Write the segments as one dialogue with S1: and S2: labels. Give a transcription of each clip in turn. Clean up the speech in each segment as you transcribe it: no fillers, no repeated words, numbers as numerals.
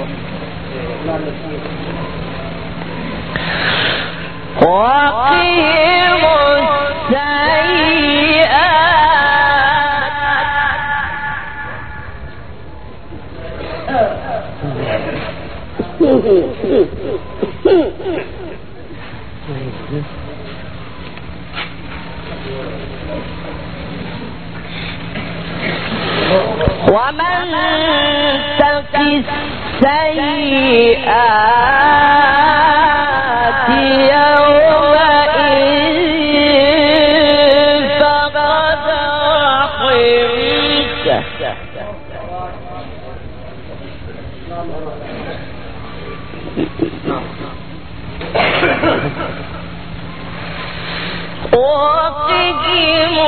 S1: ومن تق السيئات يومئذ فقد رحمته وقهم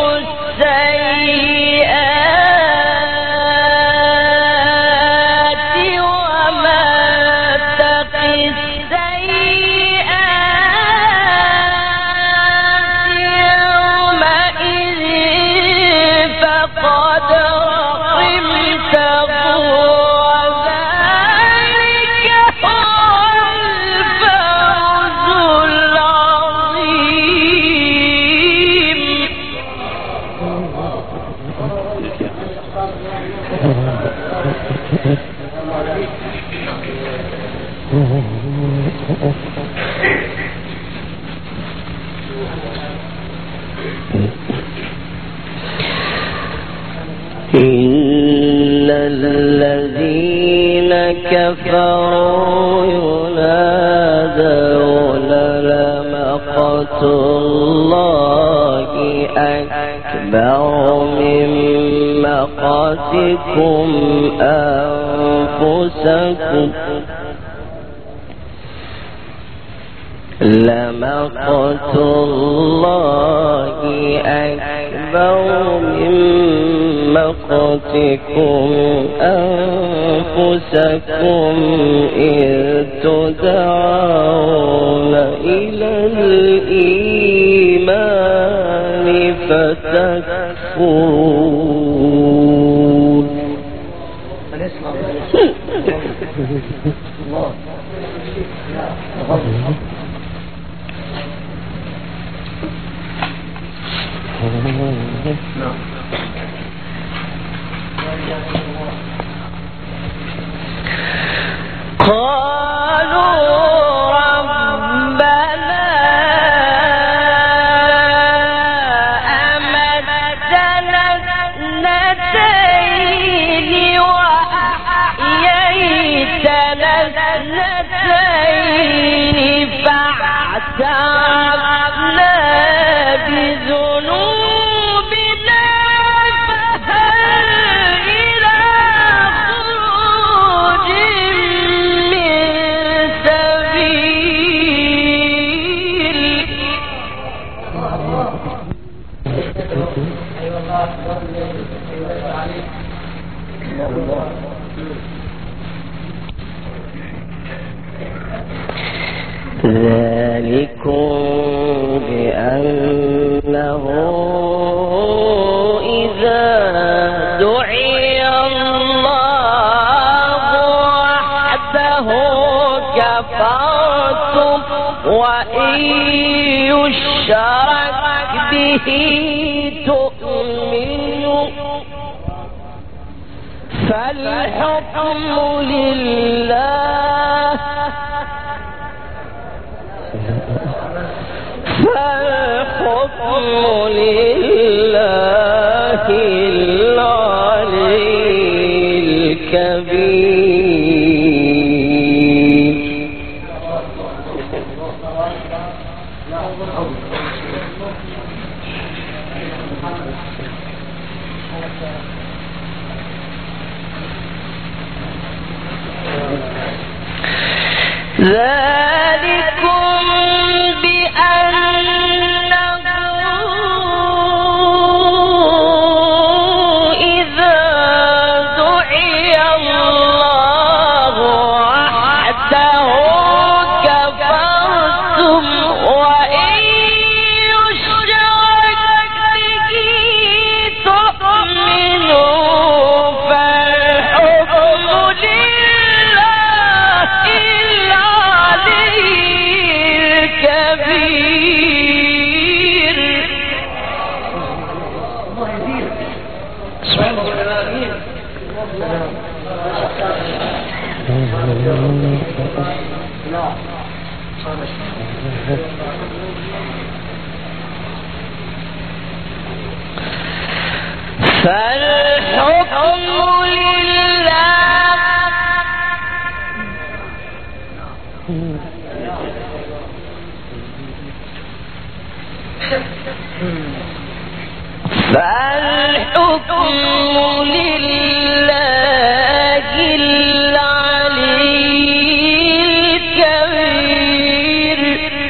S1: السيئات وما تق السيئات يومئذ فقد رحمته وذلك هو الفوز العظيم. إن الذين كفروا ينادون لمقت الله أكبر من مقتكم أنفسكم لمقت الله أكبر من مقتكم أنفسكم إذ تدعون إلى الإيمان فتكفرون. قالوا ربنا أمتنا اثنتين وأحييتنا اثنتين فاعترفنا بذنوبنا فهل إلى خروج من سبيل. ذلكم بأنه إذا دعي الله وحده كفرتم وإن يشرك به تؤمنوا فالحكم لله فالحكم لله العلي الكبير. ذلكم بأنه إذا دعي الله وحده كفرتم وإن يشرك به تؤمنوا فالحكم لله فالحكم لله العلي الكبير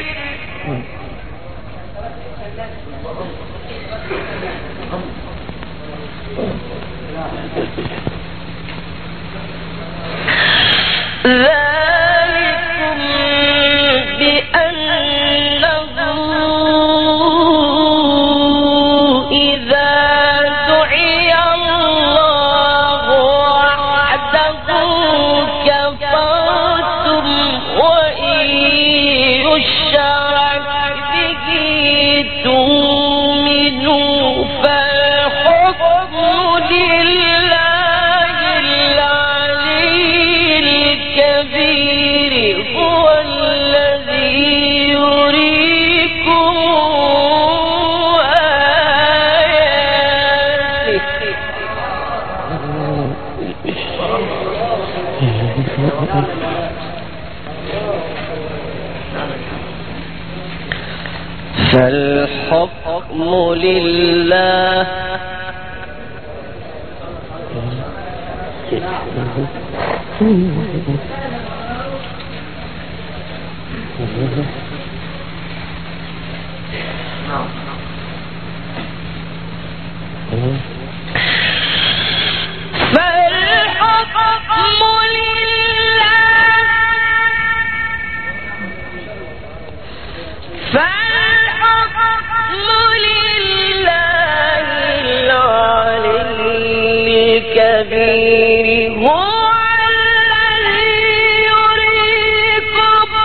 S1: ذلكم بأنه إذا دعي الله وحده كفرتم وإن يشرك به تؤمنوا فالحكم لله العلي الكبير هو الذي يريكم آياته فالحكم لله فالحكم لله العلي الكبير هو الذي يريكم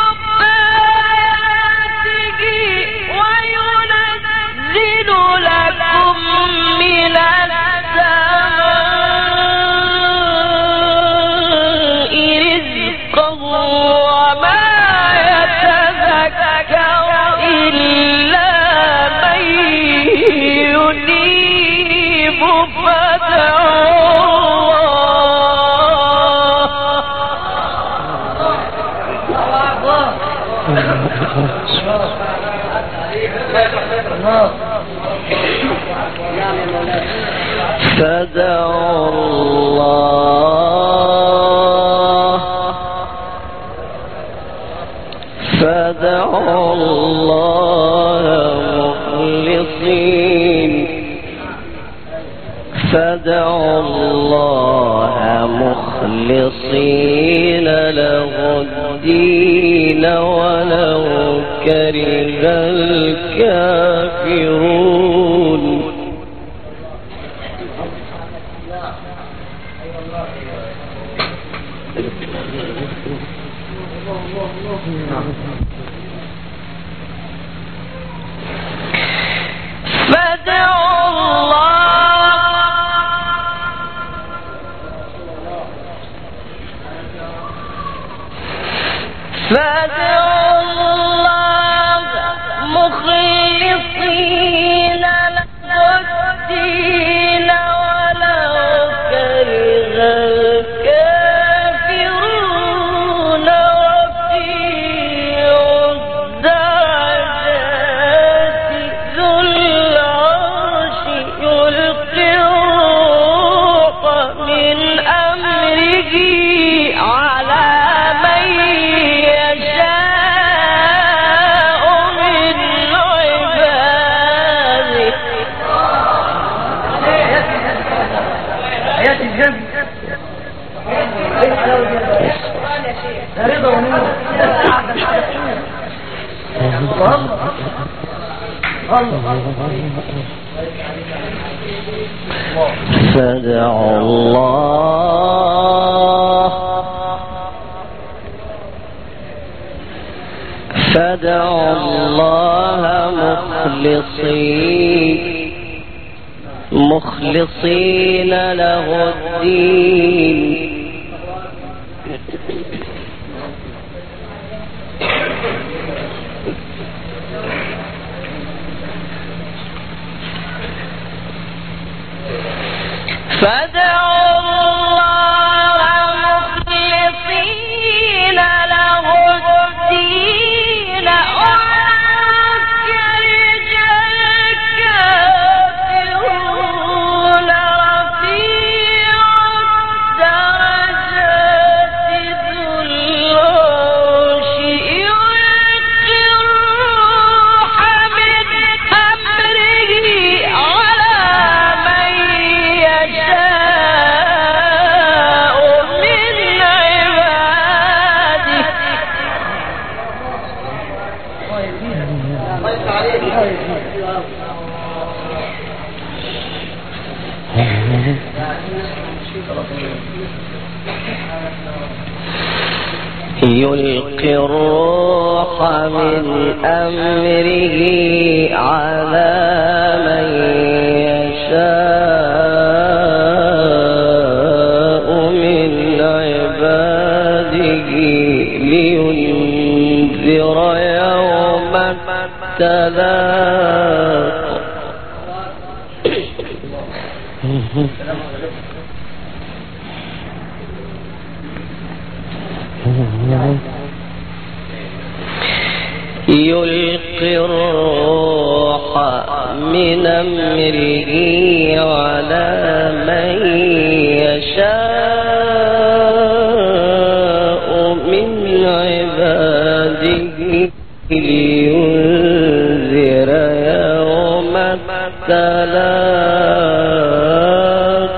S1: آياته وينزل لكم من السماء رزقا وما يتذكر إلا من ينيب فادعوا الله مخلصين له الدين ولو كره الكافرون فادعوا الله مخلصين له الدين ولو كره الكافرون رفيع الدرجات ذو العرش يلقي الروح من أمره على من فادعوا الله مخلصين له الدين فادعوا الله مخلصين له الدين وكره الكافرون رفيع الدرجات ذو العرش يلقي الروح من أمره على من يشاء من عباده يلقي الروح من أمره على من يشاء من عباده لينذر يوم التلاق يلقي الروح من أمره على من يشاء من عباده لينذر يوم التلاق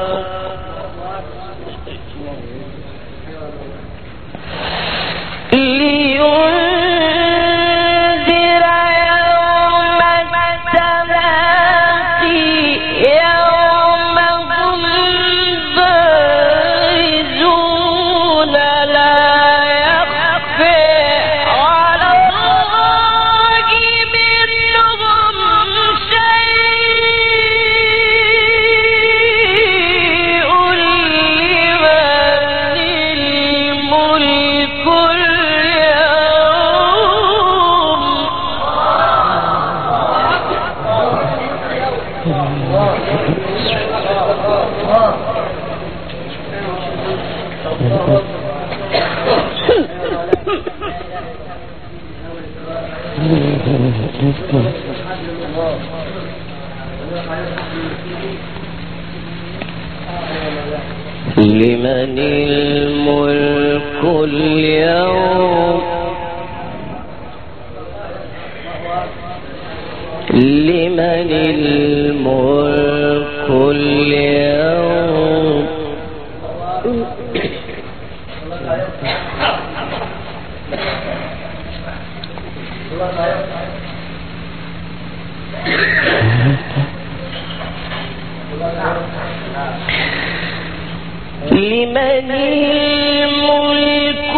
S1: لمن الملك اليوم لمن الملك اليوم لمن الملك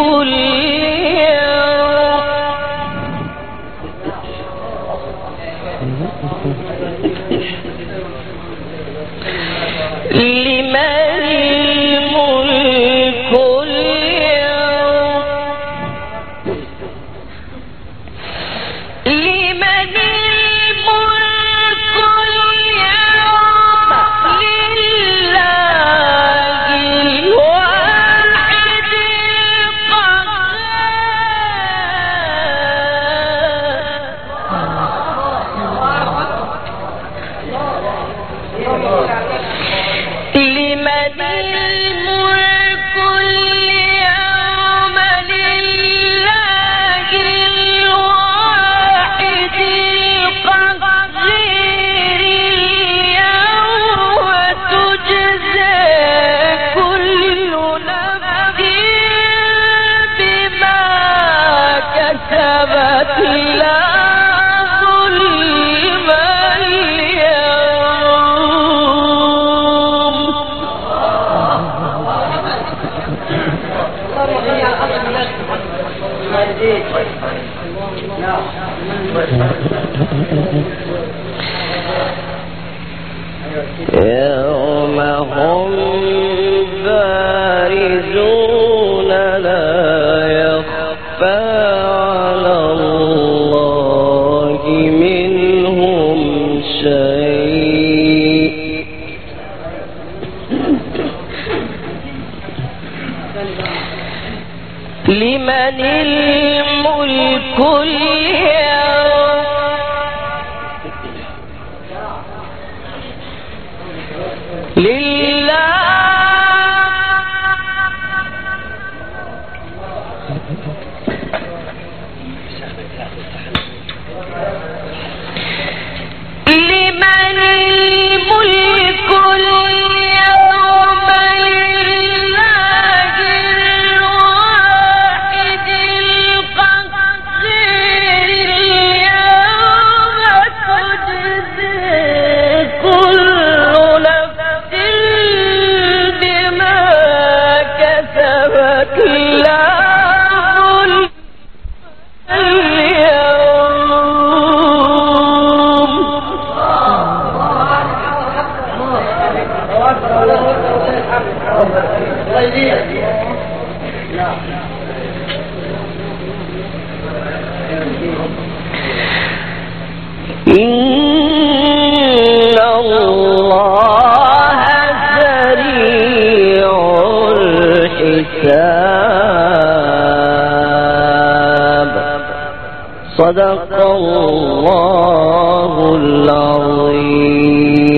S1: اليوم لمن الملك اليوم لمن الملك اليوم لله الواحد يوم هم بارزون لا لمن الملك اليوم لله لمن الملك اليوم لله الواحد القهار اليوم تجزي كل نفس بما كسبت لا ظلم إن الله سريع الحساب صدق الله العظيم.